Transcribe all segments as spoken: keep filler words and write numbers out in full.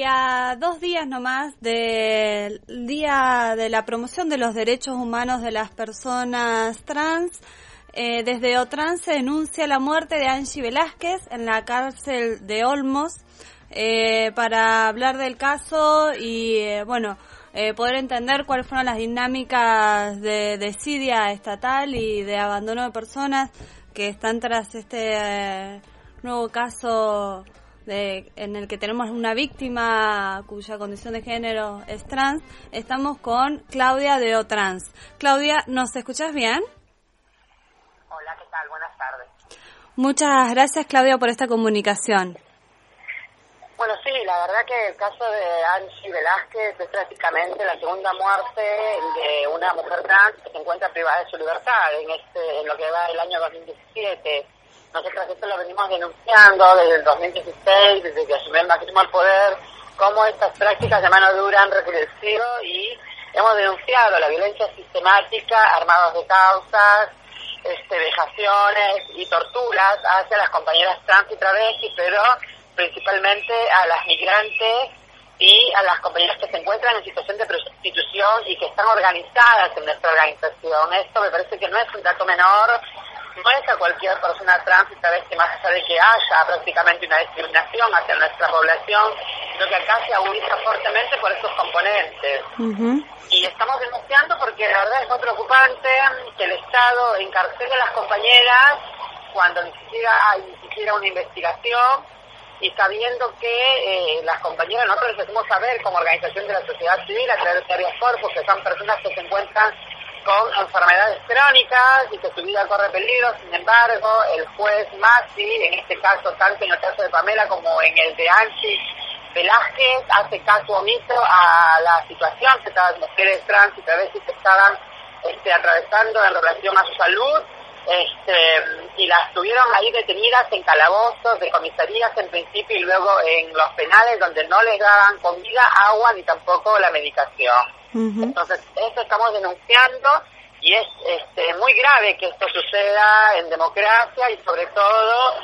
y a dos días nomás del Día de la Promoción de los Derechos Humanos de las Personas Trans, eh, desde OTRANS se denuncia la muerte de Angie Velázquez en la cárcel de Olmos, eh, para hablar del caso y, eh, bueno, eh, poder entender cuáles fueron las dinámicas de desidia estatal y de abandono de personas que están tras este eh, nuevo caso de, en el que tenemos una víctima cuya condición de género es trans. Estamos con Claudia de OTRANS. Claudia, ¿nos escuchas bien? Hola, ¿qué tal? Buenas tardes. Muchas gracias, Claudia, por esta comunicación. Bueno, sí, la verdad que el caso de Angie Velázquez es prácticamente la segunda muerte de una mujer trans que se encuentra privada de su libertad en este en lo que va del año dos mil diecisiete. Nosotros esto lo venimos denunciando desde el dos mil dieciséis, desde que asumió el macrismo al poder, cómo estas prácticas de mano dura han recrudecido y hemos denunciado la violencia sistemática, armados de causas, este, vejaciones y torturas hacia las compañeras trans y travestis, pero principalmente a las migrantes y a las compañeras que se encuentran en situación de prostitución y que están organizadas en nuestra organización. Esto me parece que no es un dato menor, no es a cualquier persona trans y travesti, más allá de que haya prácticamente una discriminación hacia nuestra población, sino que acá se agudiza fuertemente por estos componentes. Uh-huh. Y estamos denunciando porque la verdad es muy preocupante que el Estado encarcele a las compañeras cuando ni siquiera hay ni siquiera una investigación, y sabiendo que eh, las compañeras, nosotros les hacemos saber como organización de la sociedad civil a través de varios corpus, que son personas que se encuentran con enfermedades crónicas y que su vida corre peligro. Sin embargo, el juez Masi, en este caso, tanto en el caso de Pamela como en el de Angie Velázquez, hace caso omiso a la situación que estas mujeres trans y travestis estaban este, atravesando en relación a su salud. Este, y las tuvieron ahí detenidas en calabozos de comisarías en principio y luego en los penales donde no les daban comida, agua ni tampoco la medicación. Uh-huh. Entonces eso estamos denunciando y es este, muy grave que esto suceda en democracia y sobre todo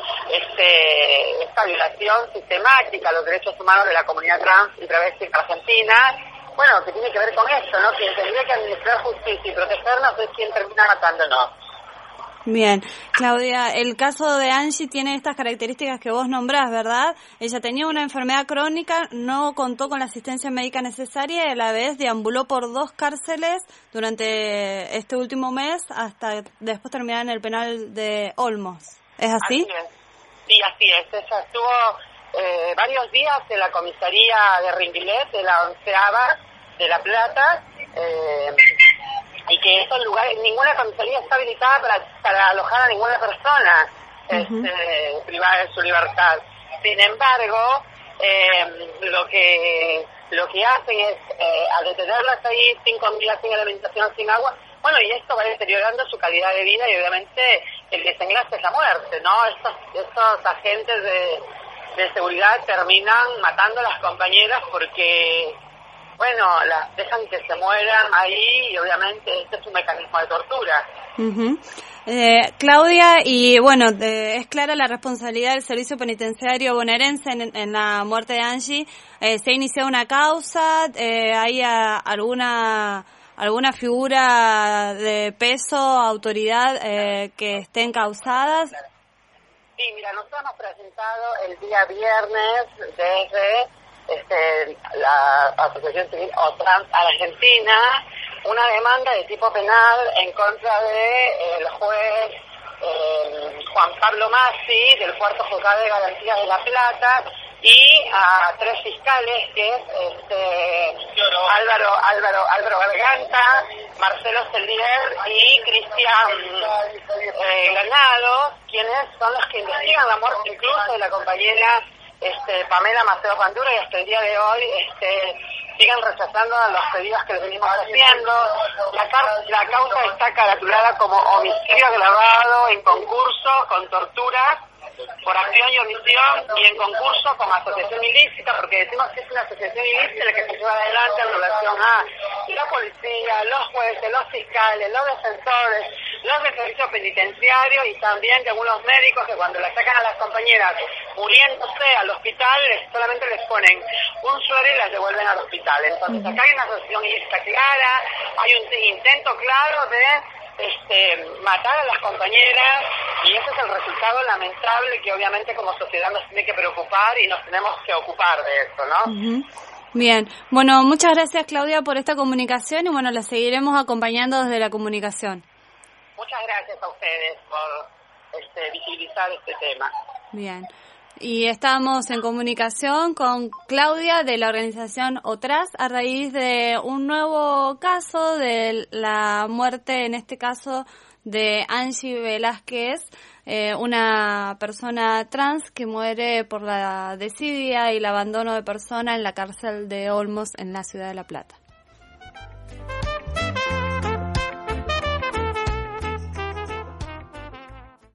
este, esta violación sistemática a los derechos humanos de la comunidad trans y travesti en Argentina. Bueno, que tiene que ver con esto, ¿no? Quien tendría que administrar justicia y protegernos es quien termina matándonos. Bien, Claudia, el caso de Angie tiene estas características que vos nombrás, ¿verdad? Ella tenía una enfermedad crónica, no contó con la asistencia médica necesaria y a la vez deambuló por dos cárceles durante este último mes hasta después terminar en el penal de Olmos. ¿Es así? Así es. Sí, así es. Ella estuvo eh, varios días en la comisaría de Ringuilet, de la onceava de La Plata, eh, y que estos lugares, ninguna comisaría está habilitada para, para alojar a ninguna persona uh-huh. este, privada de su libertad. Sin embargo, eh, lo que lo que hacen es eh, al detenerlas ahí sin comida, sin alimentación, sin agua, bueno, y esto va deteriorando su calidad de vida y obviamente el desenlace es la muerte, ¿no? Estos, estos agentes de, de seguridad terminan matando a las compañeras porque, bueno, las dejan que se mueran ahí y obviamente este es un mecanismo de tortura. Uh-huh. Eh, Claudia, y bueno, de, es clara la responsabilidad del Servicio Penitenciario bonaerense en, en la muerte de Angie. Eh, ¿Se ha iniciado una causa? Eh, ¿Hay a, alguna alguna figura de peso, autoridad eh, que estén causadas? Sí, mira, nosotros hemos presentado el día viernes desde este, la Asociación Civil OTRANS Argentina una demanda de tipo penal en contra de el juez eh, Juan Pablo Masi del cuarto juzgado de garantías de La Plata y a tres fiscales que es este Álvaro Álvaro Álvaro Garganta, Marcelo Celier y Cristian eh, Ganado, quienes son los que investigan la muerte incluso de la compañera este Pamela Maceo Pandura, y hasta el día de hoy este siguen rechazando los pedidos que les venimos haciendo. La, car- la causa está caratulada como homicidio agravado en concurso con torturas por acción y omisión y en concurso con asociación ilícita, porque decimos que es una asociación ilícita la que se lleva adelante en relación a la policía, los jueces, los fiscales, los defensores, los del servicio penitenciario y también de algunos médicos que cuando la sacan a las compañeras muriéndose al hospital, les, solamente les ponen un suero y las devuelven al hospital. Entonces acá hay una asociación ilícita clara, hay un intento claro de este, matar a las compañeras, y ese es el resultado lamentable que obviamente como sociedad nos tiene que preocupar y nos tenemos que ocupar de eso, ¿no? Uh-huh. Bien, bueno, muchas gracias Claudia por esta comunicación y bueno, la seguiremos acompañando desde la comunicación. Muchas gracias a ustedes por este, visibilizar este tema. Bien, y estamos en comunicación con Claudia de la organización OTRAS a raíz de un nuevo caso de la muerte, en este caso de Angie Velázquez, eh, una persona trans que muere por la desidia y el abandono de persona en la cárcel de Olmos en la ciudad de La Plata.